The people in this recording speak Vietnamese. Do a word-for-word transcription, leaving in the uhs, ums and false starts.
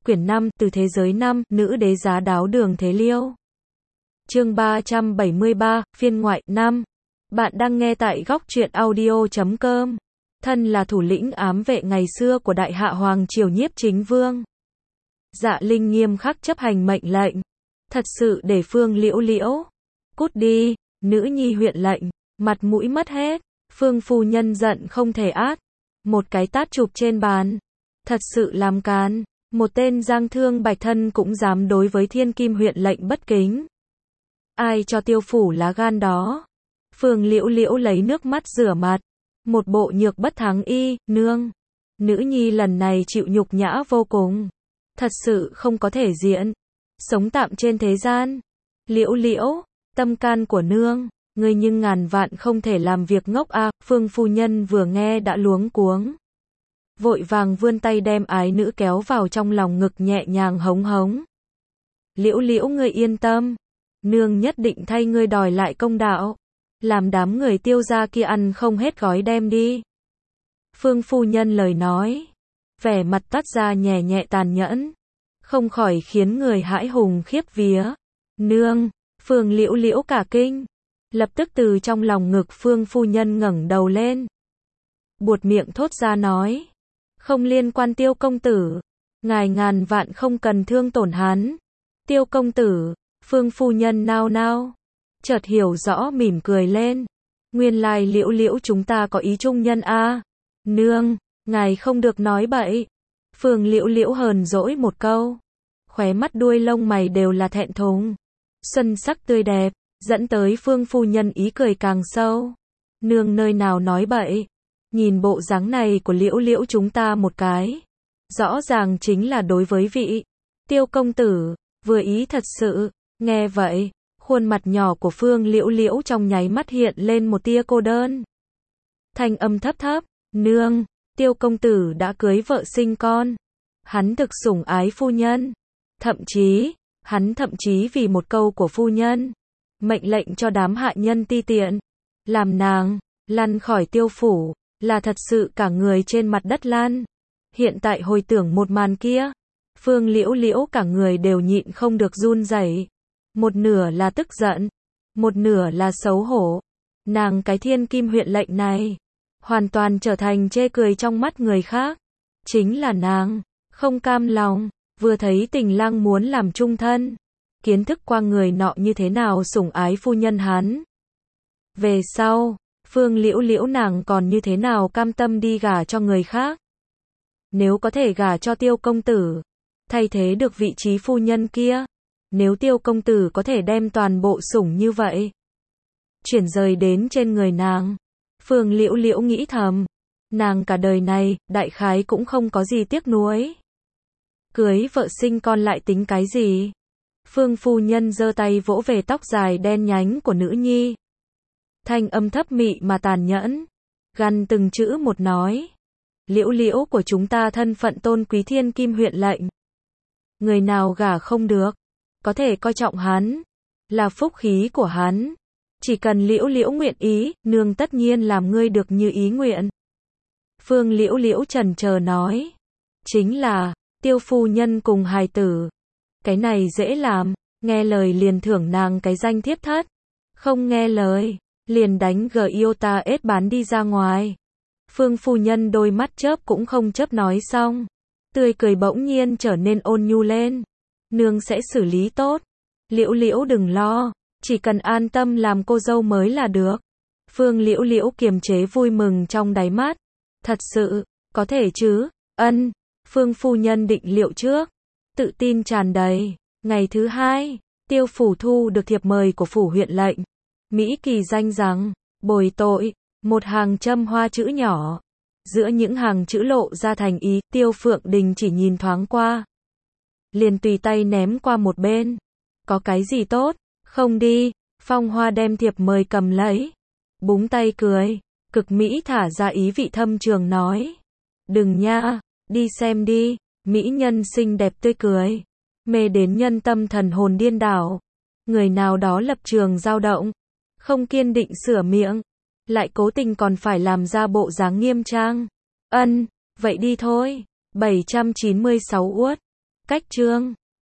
quyển năm, từ thế giới năm, nữ đế giá đáo đường thế liêu. Chương ba trăm bảy mươi ba, phiên ngoại, năm. Bạn đang nghe tại góc truyện audio chấm com. Thân là thủ lĩnh ám vệ ngày xưa của Đại Hạ Hoàng Triều Nhiếp Chính Vương. Dạ Linh nghiêm khắc chấp hành mệnh lệnh. Thật sự để Phương Liễu Liễu. Cút đi, nữ nhi huyện lệnh, mặt mũi mất hết. Phương phu nhân giận không thể át. Một cái tát chụp trên bàn. Thật sự làm càn. Một tên giang thương bạch thân cũng dám đối với thiên kim huyện lệnh bất kính. Ai cho tiêu phủ lá gan đó? Phương Liễu Liễu lấy nước mắt rửa mặt. Một bộ nhược bất thắng y, nương. Nữ nhi lần này chịu nhục nhã vô cùng. Thật sự không có thể diễn. Sống tạm trên thế gian. Liễu Liễu, tâm can của nương. Ngươi nhưng ngàn vạn không thể làm việc ngốc a. Phương phu nhân vừa nghe đã luống cuống. Vội vàng vươn tay đem ái nữ kéo vào trong lòng ngực nhẹ nhàng hống hống. Liễu Liễu ngươi yên tâm. Nương nhất định thay ngươi đòi lại công đạo. Làm đám người tiêu gia kia ăn không hết gói đem đi. Phương phu nhân lời nói. Vẻ mặt toát ra nhẹ nhẹ tàn nhẫn. Không khỏi khiến người hãi hùng khiếp vía. Nương, Phương Liễu Liễu cả kinh. Lập tức từ trong lòng ngực Phương phu nhân ngẩng đầu lên. Buột miệng thốt ra nói. Không liên quan Tiêu công tử. Ngài ngàn vạn không cần thương tổn hắn. Tiêu công tử, Phương phu nhân nao nao. Chợt hiểu rõ mỉm cười lên. Nguyên lai Liễu Liễu chúng ta có ý chung nhân a. Nương, ngài không được nói bậy. Phương Liễu Liễu hờn dỗi một câu. Khóe mắt đuôi lông mày đều là thẹn thùng. Xuân sắc tươi đẹp, dẫn tới Phương phu nhân ý cười càng sâu. Nương nơi nào nói bậy. Nhìn bộ dáng này của Liễu Liễu chúng ta một cái. Rõ ràng chính là đối với vị Tiêu công tử, vừa ý thật sự. Nghe vậy, khuôn mặt nhỏ của Phương Liễu Liễu trong nháy mắt hiện lên một tia cô đơn. Thanh âm thấp thấp, nương, Tiêu công tử đã cưới vợ sinh con. Hắn thực sủng ái phu nhân. Thậm chí, hắn thậm chí vì một câu của phu nhân, mệnh lệnh cho đám hạ nhân ti tiện. Làm nàng, lăn khỏi tiêu phủ, là thật sự cả người trên mặt đất lăn. Hiện tại hồi tưởng một màn kia, Phương Liễu Liễu cả người đều nhịn không được run rẩy. Một nửa là tức giận, một nửa là xấu hổ. Nàng cái thiên kim huyện lệnh này, hoàn toàn trở thành chê cười trong mắt người khác. Chính là nàng, không cam lòng, vừa thấy tình lang muốn làm chung thân. Kiến thức qua người nọ như thế nào sủng ái phu nhân hắn. Về sau, Phương Liễu Liễu nàng còn như thế nào cam tâm đi gả cho người khác. Nếu có thể gả cho Tiêu công tử, thay thế được vị trí phu nhân kia. Nếu Tiêu công tử có thể đem toàn bộ sủng như vậy, chuyển rời đến trên người nàng. Phương Liễu Liễu nghĩ thầm, nàng cả đời này, đại khái cũng không có gì tiếc nuối. Cưới vợ sinh con lại tính cái gì? Phương phu nhân giơ tay vỗ về tóc dài đen nhánh của nữ nhi. Thanh âm thấp mị mà tàn nhẫn, gằn từng chữ một nói. Liễu Liễu của chúng ta thân phận tôn quý thiên kim huyện lệnh. Người nào gả không được, có thể coi trọng hắn, là phúc khí của hắn. Chỉ cần Liễu Liễu nguyện ý, nương tất nhiên làm ngươi được như ý nguyện. Phương Liễu Liễu chần chờ nói. Chính là, Tiêu phu nhân cùng hài tử. Cái này dễ làm, nghe lời liền thưởng nàng cái danh thiếp thất. Không nghe lời, liền đánh gờ yêu ta ết bán đi ra ngoài. Phương phu nhân đôi mắt chớp cũng không chớp nói xong. Tươi cười bỗng nhiên trở nên ôn nhu lên. Nương sẽ xử lý tốt. Liễu Liễu đừng lo, chỉ cần an tâm làm cô dâu mới là được. Phương Liễu Liễu kiềm chế vui mừng trong đáy mắt. Thật sự, có thể chứ? Ân. Phương phu nhân định liệu trước, tự tin tràn đầy. Ngày thứ hai, Tiêu phủ thu được thiệp mời của phủ huyện lệnh. Mỹ kỳ danh rằng, bồi tội, một hàng châm hoa chữ nhỏ. Giữa những hàng chữ lộ ra thành ý, Tiêu Phượng Đình chỉ nhìn thoáng qua. Liền tùy tay ném qua một bên. Có cái gì tốt, không đi. Phong Hoa đem thiệp mời cầm lấy. Búng tay cười, cực mỹ thả ra ý vị thâm trường nói. Đừng nha, đi xem đi. Mỹ nhân xinh đẹp tươi cười, mê đến nhân tâm thần hồn điên đảo. Người nào đó lập trường dao động, không kiên định sửa miệng, lại cố tình còn phải làm ra bộ dáng nghiêm trang. Ân, vậy đi thôi. bảy trăm chín mươi sáu uất. Cách chương